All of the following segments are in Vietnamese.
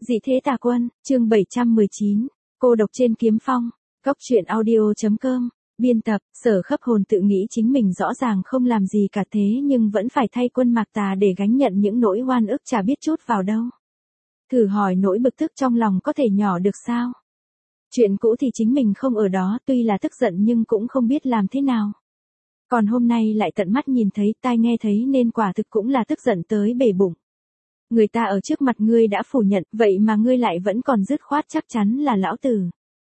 Dị thế tà quân, chương 719, cô độc trên kiếm phong, Cốc truyện audio.com, biên tập, Sở Khấp Hồn tự nghĩ chính mình rõ ràng không làm gì cả thế nhưng vẫn phải thay Quân Mạc Tà để gánh nhận những nỗi oan ức chả biết chút vào đâu. Thử hỏi nỗi bực tức trong lòng có thể nhỏ được sao? Chuyện cũ thì chính mình không ở đó, tuy là tức giận nhưng cũng không biết làm thế nào. Còn hôm nay lại tận mắt nhìn thấy, tai nghe thấy nên quả thực cũng là tức giận tới bể bụng. Người ta ở trước mặt ngươi đã phủ nhận, vậy mà ngươi lại vẫn còn dứt khoát chắc chắn là lão tử.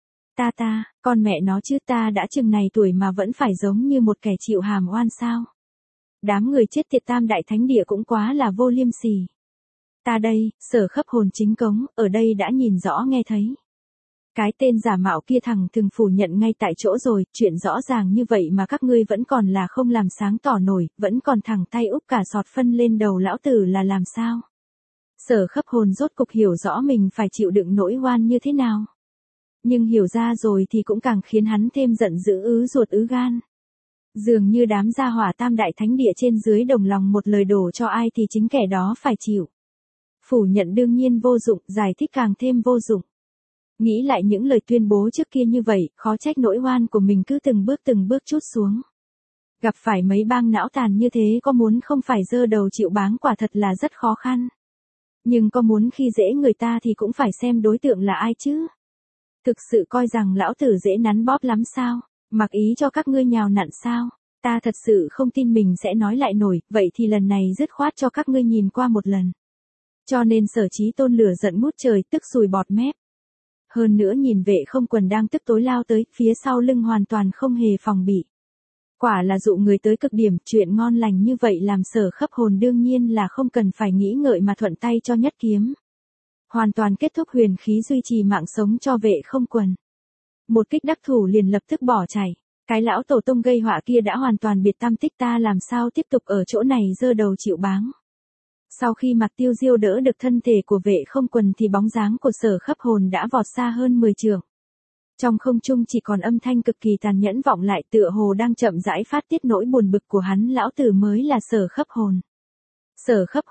Con mẹ nó chứ, ta đã chừng này tuổi mà vẫn phải giống như một kẻ chịu hàm oan sao? Đám người chết tiệt Tam Đại Thánh Địa cũng quá là vô liêm sỉ. Ta đây, Sở Khấp Hồn chính cống, ở đây đã nhìn rõ nghe thấy. Cái tên giả mạo kia thằng thường phủ nhận ngay tại chỗ rồi, chuyện rõ ràng như vậy mà các ngươi vẫn còn là không làm sáng tỏ nổi, vẫn còn thẳng tay úp cả sọt phân lên đầu lão tử là làm sao? Sở Khấp Hồn rốt cục hiểu rõ mình phải chịu đựng nỗi oan như thế nào. Nhưng hiểu ra rồi thì cũng càng khiến hắn thêm giận dữ ứ ruột ứ gan. Dường như đám gia hỏa Tam Đại Thánh Địa trên dưới đồng lòng một lời đổ cho ai thì chính kẻ đó phải chịu. Phủ nhận đương nhiên vô dụng, giải thích càng thêm vô dụng. Nghĩ lại những lời tuyên bố trước kia như vậy, khó trách nỗi oan của mình cứ từng bước trút xuống. Gặp phải mấy bang não tàn như thế có muốn không phải giơ đầu chịu báng quả thật là rất khó khăn. Nhưng có muốn khi dễ người ta thì cũng phải xem đối tượng là ai chứ. Thực sự coi rằng lão tử dễ nắn bóp lắm sao, mặc ý cho các ngươi nhào nặn sao, ta thật sự không tin mình sẽ nói lại nổi, vậy thì lần này dứt khoát cho các ngươi nhìn qua một lần. Cho nên Sở Chí Tôn lửa giận ngút trời, tức sùi bọt mép. Hơn nữa nhìn Vệ Không Quần đang tức tối lao tới, phía sau lưng hoàn toàn không hề phòng bị. Quả là dụ người tới cực điểm, chuyện ngon lành như vậy làm Sở Khấp Hồn đương nhiên là không cần phải nghĩ ngợi mà thuận tay cho nhất kiếm. Hoàn toàn kết thúc huyền khí duy trì mạng sống cho Vệ Không Quần. Một kích đắc thủ liền lập tức bỏ chạy. Cái lão tổ tông gây họa kia đã hoàn toàn biệt tam tích, ta làm sao tiếp tục ở chỗ này giơ đầu chịu báng. Sau khi Mạc Tiêu Diêu đỡ được thân thể của Vệ Không Quần thì bóng dáng của Sở Khấp Hồn đã vọt xa hơn 10 trượng. Trong không trung chỉ còn âm thanh cực kỳ tàn nhẫn vọng lại, tựa hồ đang chậm rãi phát tiết nỗi buồn bực của hắn, lão tử mới là Sở Khấp Hồn. Sở Khấp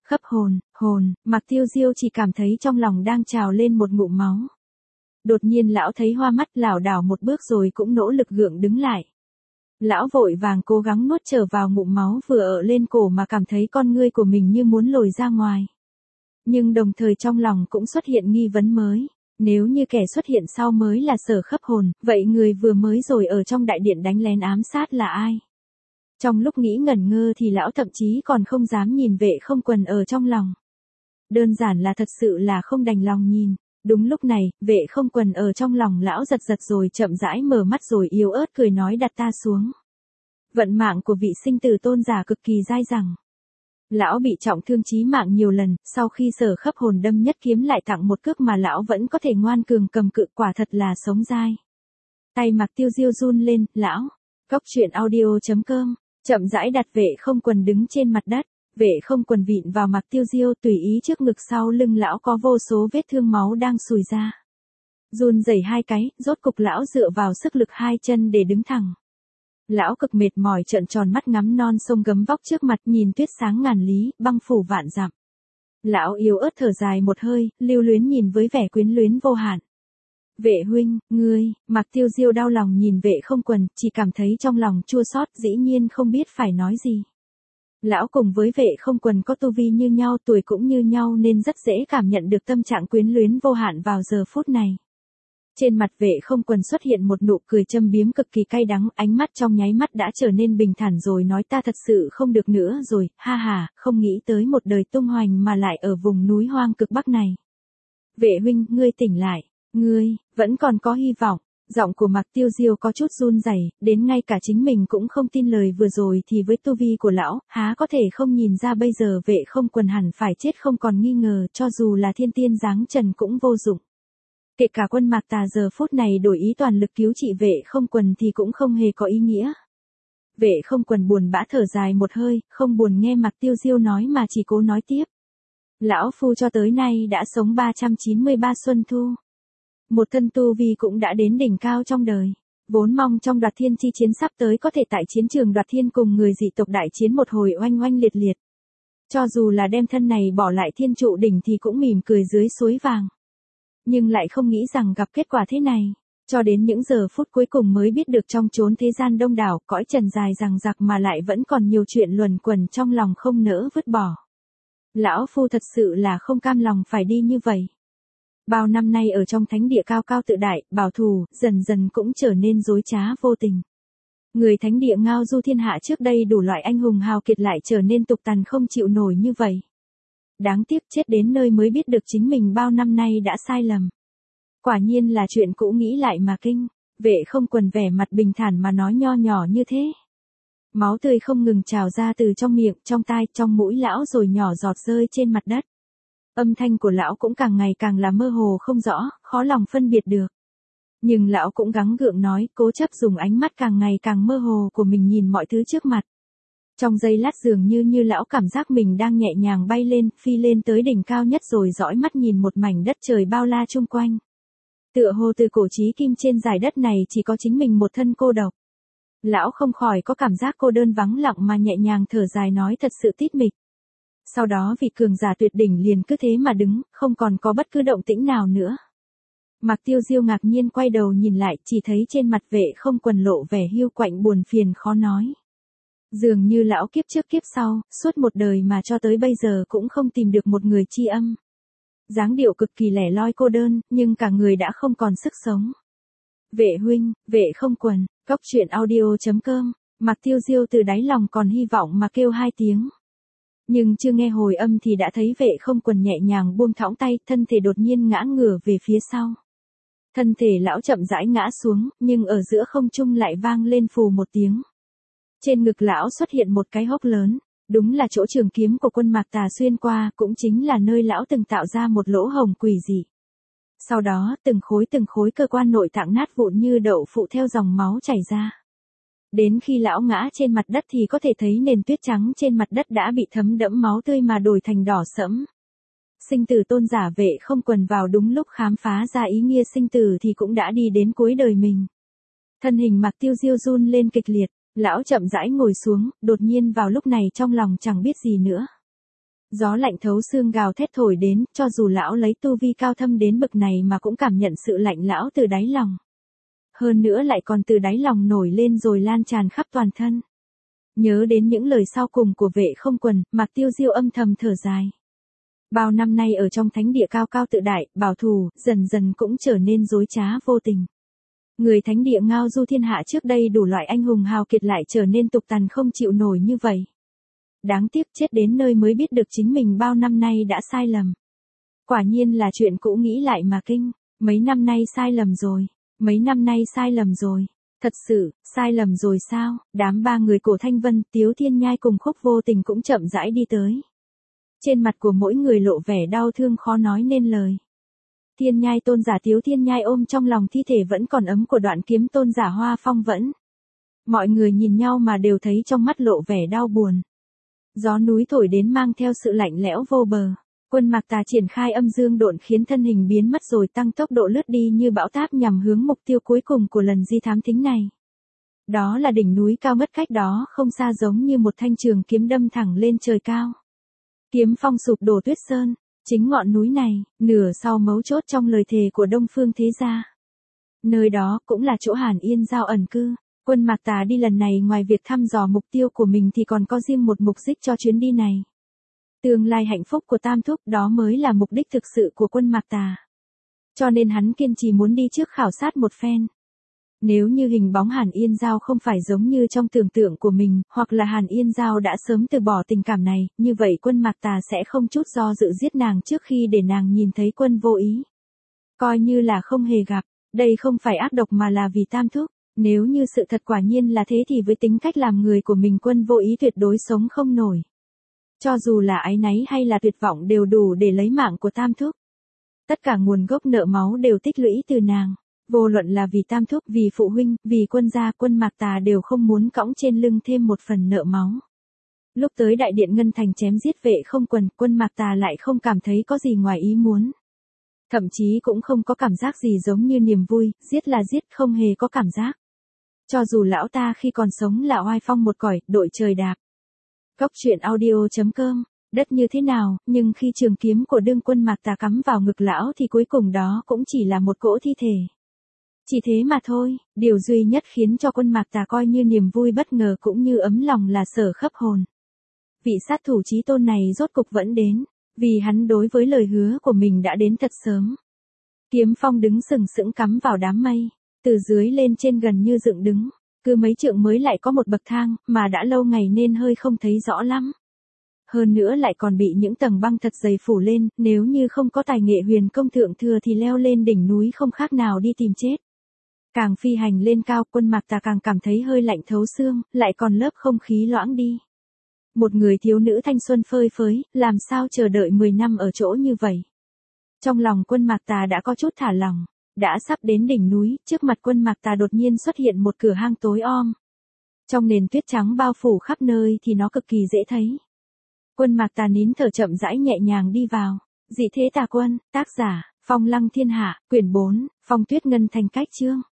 Hồn, Mạc Tiêu Diêu chỉ cảm thấy trong lòng đang trào lên một ngụm máu. Đột nhiên lão thấy hoa mắt, lảo đảo một bước rồi cũng nỗ lực gượng đứng lại. Lão vội vàng cố gắng nuốt trở vào ngụm máu vừa ở lên cổ mà cảm thấy con ngươi của mình như muốn lồi ra ngoài. Nhưng đồng thời trong lòng cũng xuất hiện nghi vấn mới. Nếu như kẻ xuất hiện sau mới là Sở Khấp Hồn, vậy người vừa mới rồi ở trong đại điện đánh lén ám sát là ai? Trong lúc nghĩ ngẩn ngơ thì lão thậm chí còn không dám nhìn Vệ Không Quần ở trong lòng. Đơn giản là thật sự là không đành lòng nhìn. Đúng lúc này, Vệ Không Quần ở trong lòng lão giật giật rồi chậm rãi mở mắt rồi yếu ớt cười nói, đặt ta xuống. Vận mạng của vị sinh tử tôn giả cực kỳ dai dẳng. Lão bị trọng thương chí mạng nhiều lần, sau khi Sở Khấp Hồn đâm nhất kiếm lại tặng một cước mà lão vẫn có thể ngoan cường cầm cự, quả thật là sống dai. Tay Mạc Tiêu Diêu run lên, lão. Cốc truyện audio.com, chậm rãi đặt Vệ Không Quần đứng trên mặt đất. Vệ Không Quần vịn vào Mạc Tiêu Diêu, tùy ý trước ngực sau lưng lão có vô số vết thương máu đang sùi ra. Run rẩy hai cái, rốt cục lão dựa vào sức lực hai chân để đứng thẳng. Lão cực mệt mỏi trợn tròn mắt ngắm non sông gấm vóc trước mặt, nhìn tuyết sáng ngàn lý, băng phủ vạn dặm. Lão yếu ớt thở dài một hơi, lưu luyến nhìn với vẻ quyến luyến vô hạn. Vệ huynh, ngươi, Mạc Tiêu Diêu đau lòng nhìn Vệ Không Quần, chỉ cảm thấy trong lòng chua xót, dĩ nhiên không biết phải nói gì. Lão cùng với Vệ Không Quần có tu vi như nhau, tuổi cũng như nhau nên rất dễ cảm nhận được tâm trạng quyến luyến vô hạn vào giờ phút này. Trên mặt Vệ Không Quần xuất hiện một nụ cười châm biếm cực kỳ cay đắng, ánh mắt trong nháy mắt đã trở nên bình thản rồi nói, ta thật sự không được nữa rồi, ha ha, không nghĩ tới một đời tung hoành mà lại ở vùng núi hoang cực bắc này. Vệ huynh, ngươi tỉnh lại, ngươi, vẫn còn có hy vọng. Giọng của Mạc Tiêu Diêu có chút run rẩy, đến ngay cả chính mình cũng không tin lời vừa rồi thì với tu vi của lão, há có thể không nhìn ra bây giờ Vệ Không Quần hẳn phải chết không còn nghi ngờ, cho dù là thiên tiên giáng trần cũng vô dụng. Kể cả Quân Mạc Tà giờ phút này đổi ý toàn lực cứu trị Vệ Không Quần thì cũng không hề có ý nghĩa. Vệ Không Quần buồn bã thở dài một hơi, không buồn nghe Mạc Tiêu Diêu nói mà chỉ cố nói tiếp. Lão phu cho tới nay đã sống 393 xuân thu. Một thân tu vi cũng đã đến đỉnh cao trong đời. Vốn mong trong Đoạt Thiên chi chiến sắp tới có thể tại chiến trường Đoạt Thiên cùng người dị tộc đại chiến một hồi oanh oanh liệt liệt. Cho dù là đem thân này bỏ lại Thiên Trụ Đỉnh thì cũng mỉm cười dưới suối vàng. Nhưng lại không nghĩ rằng gặp kết quả thế này. Cho đến những giờ phút cuối cùng mới biết được trong chốn thế gian đông đảo, cõi trần dài dằng dặc mà lại vẫn còn nhiều chuyện luẩn quẩn trong lòng không nỡ vứt bỏ. Lão Phu thật sự là không cam lòng phải đi như vậy. Bao năm nay ở trong thánh địa cao cao tự đại, bảo thủ, dần dần cũng trở nên dối trá vô tình. Người thánh địa ngao du thiên hạ trước đây đủ loại anh hùng hào kiệt lại trở nên tục tằn không chịu nổi như vậy. Đáng tiếc chết đến nơi mới biết được chính mình bao năm nay đã sai lầm. Quả nhiên là chuyện cũ nghĩ lại mà kinh. Vệ không quần vẻ mặt bình thản mà nói nho nhỏ như thế. Máu tươi không ngừng trào ra từ trong miệng, trong tai, trong mũi lão rồi nhỏ giọt rơi trên mặt đất. Âm thanh của lão cũng càng ngày càng là mơ hồ không rõ, khó lòng phân biệt được. Nhưng lão cũng gắng gượng nói, cố chấp dùng ánh mắt càng ngày càng mơ hồ của mình nhìn mọi thứ trước mặt. Trong giây lát dường như lão cảm giác mình đang nhẹ nhàng bay lên, phi lên tới đỉnh cao nhất rồi dõi mắt nhìn một mảnh đất trời bao la chung quanh. Tựa hồ từ cổ chí kim trên dải đất này chỉ có chính mình một thân cô độc. Lão không khỏi có cảm giác cô đơn vắng lặng mà nhẹ nhàng thở dài nói thật sự tít mịch. Sau đó vị cường giả tuyệt đỉnh liền cứ thế mà đứng, không còn có bất cứ động tĩnh nào nữa. Mạc Tiêu Diêu ngạc nhiên quay đầu nhìn lại, chỉ thấy trên mặt Vệ không quần lộ vẻ hiu quạnh buồn phiền khó nói. Dường như lão kiếp trước kiếp sau, suốt một đời mà cho tới bây giờ cũng không tìm được một người tri âm. Dáng điệu cực kỳ lẻ loi cô đơn, nhưng cả người đã không còn sức sống. Vệ huynh, Vệ không quần, Cóc Truyện Audio.com, Mạc Tiêu Diêu từ đáy lòng còn hy vọng mà kêu hai tiếng. Nhưng chưa nghe hồi âm thì đã thấy Vệ không quần nhẹ nhàng buông thõng tay, thân thể đột nhiên ngã ngửa về phía sau. Thân thể lão chậm rãi ngã xuống, nhưng ở giữa không trung lại vang lên phù một tiếng. Trên ngực lão xuất hiện một cái hốc lớn, đúng là chỗ trường kiếm của quân Mạc Tà xuyên qua, cũng chính là nơi lão từng tạo ra một lỗ hổng quỷ dị. Sau đó, từng khối cơ quan nội tạng nát vụn như đậu phụ theo dòng máu chảy ra. Đến khi lão ngã trên mặt đất thì có thể thấy nền tuyết trắng trên mặt đất đã bị thấm đẫm máu tươi mà đổi thành đỏ sẫm. Sinh tử tôn giả Vệ không quần vào đúng lúc khám phá ra ý nghĩa sinh tử thì cũng đã đi đến cuối đời mình. Thân hình Mạc Tiêu Diêu run lên kịch liệt, lão chậm rãi ngồi xuống, đột nhiên vào lúc này trong lòng chẳng biết gì nữa. Gió lạnh thấu xương gào thét thổi đến, cho dù lão lấy tu vi cao thâm đến bậc này mà cũng cảm nhận sự lạnh lão từ đáy lòng. Hơn nữa lại còn từ đáy lòng nổi lên rồi lan tràn khắp toàn thân. Nhớ đến những lời sau cùng của Vệ không quần, Mạc Tiêu Diêu âm thầm thở dài. Bao năm nay ở trong thánh địa cao cao tự đại, bảo thủ, dần dần cũng trở nên dối trá vô tình. Người thánh địa ngao du thiên hạ trước đây đủ loại anh hùng hào kiệt lại trở nên tục tằn không chịu nổi như vậy. Đáng tiếc chết đến nơi mới biết được chính mình bao năm nay đã sai lầm. Quả nhiên là chuyện cũ nghĩ lại mà kinh, mấy năm nay sai lầm rồi, mấy năm nay sai lầm rồi. Thật sự, sai lầm rồi sao? Đám ba người Cổ Thanh Vân, Tiếu Thiên Nhai cùng Khúc Vô Tình cũng chậm rãi đi tới. Trên mặt của mỗi người lộ vẻ đau thương khó nói nên lời. Thiên Nhai tôn giả Tiếu Thiên Nhai ôm trong lòng thi thể vẫn còn ấm của Đoạn Kiếm tôn giả Hoa Phong Vẫn. Mọi người nhìn nhau mà đều thấy trong mắt lộ vẻ đau buồn. Gió núi thổi đến mang theo sự lạnh lẽo vô bờ. Quân Mạc Tà triển khai âm dương độn khiến thân hình biến mất rồi tăng tốc độ lướt đi như bão táp nhằm hướng mục tiêu cuối cùng của lần di thám thính này. Đó là đỉnh núi cao mất cách đó không xa giống như một thanh trường kiếm đâm thẳng lên trời cao. Kiếm phong sụp đổ tuyết sơn, chính ngọn núi này, nửa sau mấu chốt trong lời thề của Đông Phương Thế Gia. Nơi đó cũng là chỗ Hàn Yên Giao ẩn cư. Quân Mạc Tà đi lần này ngoài việc thăm dò mục tiêu của mình thì còn có riêng một mục đích cho chuyến đi này. Tương lai hạnh phúc của Tam Thúc đó mới là mục đích thực sự của quân Mạc Tà. Cho nên hắn kiên trì muốn đi trước khảo sát một phen. Nếu như hình bóng Hàn Yên Giao không phải giống như trong tưởng tượng của mình, hoặc là Hàn Yên Giao đã sớm từ bỏ tình cảm này, như vậy quân Mạc Tà sẽ không chút do dự giết nàng trước khi để nàng nhìn thấy quân vô ý. Coi như là không hề gặp, đây không phải ác độc mà là vì Tam Thúc. Nếu như sự thật quả nhiên là thế thì với tính cách làm người của mình quân vô ý tuyệt đối sống không nổi. Cho dù là áy náy hay là tuyệt vọng đều đủ để lấy mạng của Tam Thúc. Tất cả nguồn gốc nợ máu đều tích lũy từ nàng. Vô luận là vì Tam Thúc, vì phụ huynh, vì quân gia, quân Mạc Tà đều không muốn cõng trên lưng thêm một phần nợ máu. Lúc tới đại điện Ngân Thành chém giết Vệ không quần, quân Mạc Tà lại không cảm thấy có gì ngoài ý muốn. Thậm chí cũng không có cảm giác gì giống như niềm vui, giết là giết không hề có cảm giác. Cho dù lão ta khi còn sống là oai phong một cõi, đội trời đạp. Cóc Truyện Audio.com đất như thế nào, nhưng khi trường kiếm của đương quân Mạc Tà cắm vào ngực lão thì cuối cùng đó cũng chỉ là một cỗ thi thể. Chỉ thế mà thôi, điều duy nhất khiến cho quân Mạc Tà coi như niềm vui bất ngờ cũng như ấm lòng là Sở Khấp Hồn. Vị sát thủ chí tôn này rốt cục vẫn đến, vì hắn đối với lời hứa của mình đã đến thật sớm. Kiếm phong đứng sừng sững cắm vào đám mây, từ dưới lên trên gần như dựng đứng, cứ mấy trượng mới lại có một bậc thang, mà đã lâu ngày nên hơi không thấy rõ lắm. Hơn nữa lại còn bị những tầng băng thật dày phủ lên, nếu như không có tài nghệ huyền công thượng thừa thì leo lên đỉnh núi không khác nào đi tìm chết. Càng phi hành lên cao, quân Mạc Tà càng cảm thấy hơi lạnh thấu xương, lại còn lớp không khí loãng đi. Một người thiếu nữ thanh xuân phơi phới, làm sao chờ đợi 10 năm ở chỗ như vậy. Trong lòng quân Mạc Tà đã có chút thả lỏng, đã sắp đến đỉnh núi, trước mặt quân Mạc Tà đột nhiên xuất hiện một cửa hang tối om. Trong nền tuyết trắng bao phủ khắp nơi thì nó cực kỳ dễ thấy. Quân Mạc Tà nín thở chậm rãi nhẹ nhàng đi vào. Dị thế tà quân, tác giả, Phong Lăng Thiên Hạ, quyển 4, Phong Tuyết Ngân Thành cách chương.